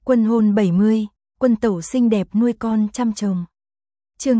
Quân hôn 70, quân tẩu xinh đẹp nuôi con chăm chồng. Chương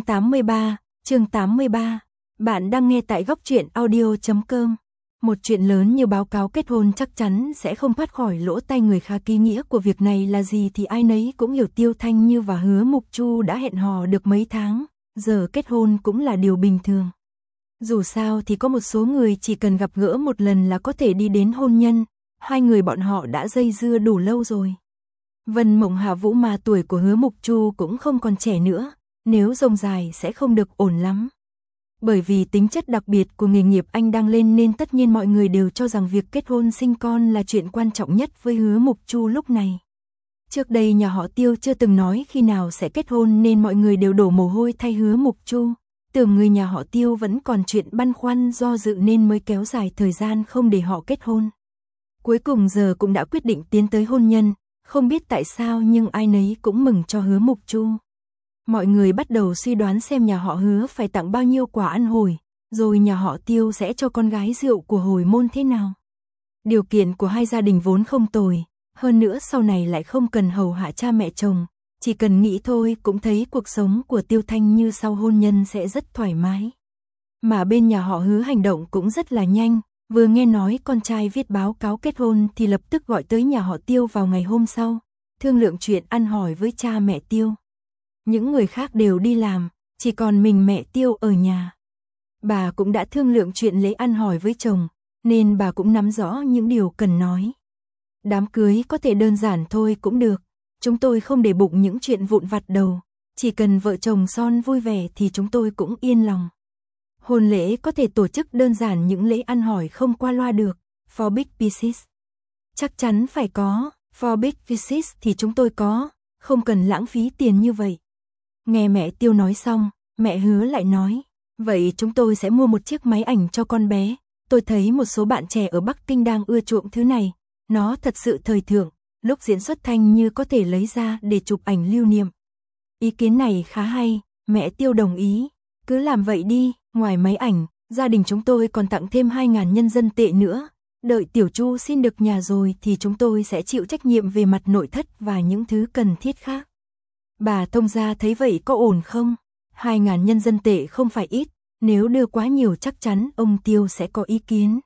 83. Bạn đang nghe tại góc truyện audio.com. Một chuyện lớn như báo cáo kết hôn chắc chắn sẽ không thoát khỏi lỗ tai người khác. Ý nghĩa của việc này là gì thì ai nấy cũng hiểu. Tiêu Thanh Như và Hứa Mục Chu đã hẹn hò được mấy tháng, giờ kết hôn cũng là điều bình thường. Dù sao thì có một số người chỉ cần gặp gỡ một lần là có thể đi đến hôn nhân, hai người bọn họ đã dây dưa đủ lâu rồi. Vân Mộng Hạ Vũ mà tuổi của Hứa Mục Chu cũng không còn trẻ nữa, nếu rông dài sẽ không được ổn lắm. Bởi vì tính chất đặc biệt của nghề nghiệp anh đang lên nên tất nhiên mọi người đều cho rằng việc kết hôn sinh con là chuyện quan trọng nhất với Hứa Mục Chu lúc này. Trước đây nhà họ Tiêu chưa từng nói khi nào sẽ kết hôn nên mọi người đều đổ mồ hôi thay Hứa Mục Chu. Tưởng người nhà họ Tiêu vẫn còn chuyện băn khoăn do dự nên mới kéo dài thời gian không để họ kết hôn. Cuối cùng giờ cũng đã quyết định tiến tới hôn nhân, không biết tại sao nhưng ai nấy cũng mừng cho Hứa Mục Chu. Mọi người bắt đầu suy đoán xem nhà họ Hứa phải tặng bao nhiêu quà ăn hồi, rồi nhà họ Tiêu sẽ cho con gái rượu của hồi môn thế nào. Điều kiện của hai gia đình vốn không tồi, hơn nữa sau này lại không cần hầu hạ cha mẹ chồng, chỉ cần nghĩ thôi cũng thấy cuộc sống của Tiêu Thanh Như sau hôn nhân sẽ rất thoải mái. Mà bên nhà họ Hứa hành động cũng rất là nhanh, vừa nghe nói con trai viết báo cáo kết hôn thì lập tức gọi tới nhà họ Tiêu vào ngày hôm sau, thương lượng chuyện ăn hỏi với cha mẹ Tiêu. Những người khác đều đi làm, chỉ còn mình mẹ Tiêu ở nhà. Bà cũng đã thương lượng chuyện lễ ăn hỏi với chồng, nên bà cũng nắm rõ những điều cần nói. Đám cưới có thể đơn giản thôi cũng được, chúng tôi không để bụng những chuyện vụn vặt đâu, chỉ cần vợ chồng son vui vẻ thì chúng tôi cũng yên lòng. Hôn lễ có thể tổ chức đơn giản, những lễ ăn hỏi không qua loa được, for big pieces. Chắc chắn phải có, for big pieces thì chúng tôi có, không cần lãng phí tiền như vậy. Nghe mẹ Tiêu nói xong, mẹ Hứa lại nói, vậy chúng tôi sẽ mua một chiếc máy ảnh cho con bé, tôi thấy một số bạn trẻ ở Bắc Kinh đang ưa chuộng thứ này, nó thật sự thời thượng, lúc diễn xuất Thanh Như có thể lấy ra để chụp ảnh lưu niệm. Ý kiến này khá hay, mẹ Tiêu đồng ý, cứ làm vậy đi, ngoài máy ảnh, gia đình chúng tôi còn tặng thêm 2.000 nhân dân tệ nữa, đợi Tiểu Chu xin được nhà rồi thì chúng tôi sẽ chịu trách nhiệm về mặt nội thất và những thứ cần thiết khác. Bà thông gia thấy vậy có ổn không? 2.000 nhân dân tệ không phải ít, nếu đưa quá nhiều chắc chắn ông Tiêu sẽ có ý kiến.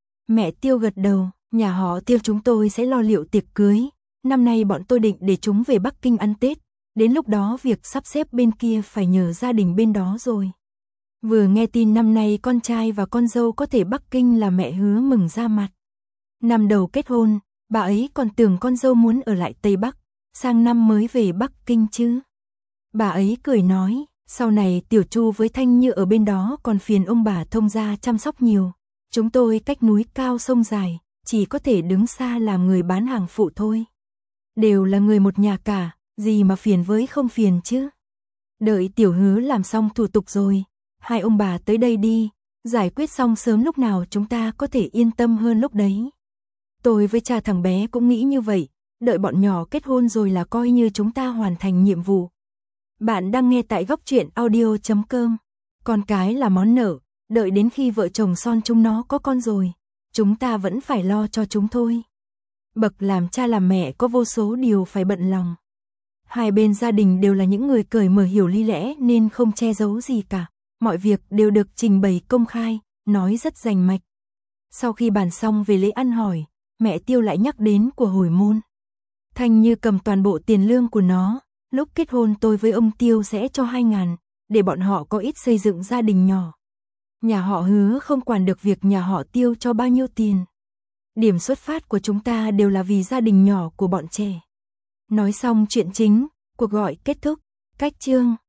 Mẹ Tiêu gật đầu, nhà họ Tiêu chúng tôi sẽ lo liệu tiệc cưới, năm nay bọn tôi định để chúng về Bắc Kinh ăn Tết, đến lúc đó việc sắp xếp bên kia phải nhờ gia đình bên đó rồi. Vừa nghe tin năm nay con trai và con dâu có thể Bắc Kinh là mẹ Hứa mừng ra mặt. Năm đầu kết hôn, bà ấy còn tưởng con dâu muốn ở lại Tây Bắc, sang năm mới về Bắc Kinh chứ. Bà ấy cười nói, sau này Tiểu Chu với Thanh Như ở bên đó còn phiền ông bà thông gia chăm sóc nhiều. Chúng tôi cách núi cao sông dài, chỉ có thể đứng xa làm người bán hàng phụ thôi. Đều là người một nhà cả, gì mà phiền với không phiền chứ. Đợi Tiểu Hứa làm xong thủ tục rồi, hai ông bà tới đây đi, giải quyết xong sớm lúc nào chúng ta có thể yên tâm hơn lúc đấy. Tôi với cha thằng bé cũng nghĩ như vậy, đợi bọn nhỏ kết hôn rồi là coi như chúng ta hoàn thành nhiệm vụ. Bạn đang nghe tại góc truyện audio.com. Con cái là món nợ, đợi đến khi vợ chồng son chúng nó có con rồi, chúng ta vẫn phải lo cho chúng thôi. Bậc làm cha làm mẹ có vô số điều phải bận lòng. Hai bên gia đình đều là những người cởi mở hiểu lý lẽ nên không che giấu gì cả. Mọi việc đều được trình bày công khai, nói rất rành mạch. Sau khi bàn xong về lễ ăn hỏi, mẹ Tiêu lại nhắc đến của hồi môn. Thanh Như cầm toàn bộ tiền lương của nó, lúc kết hôn tôi với ông Tiêu sẽ cho 2.000, để bọn họ có ít xây dựng gia đình nhỏ. Nhà họ Hứa không quản được việc nhà họ Tiêu cho bao nhiêu tiền. Điểm xuất phát của chúng ta đều là vì gia đình nhỏ của bọn trẻ. Nói xong chuyện chính, cuộc gọi kết thúc, cách chương.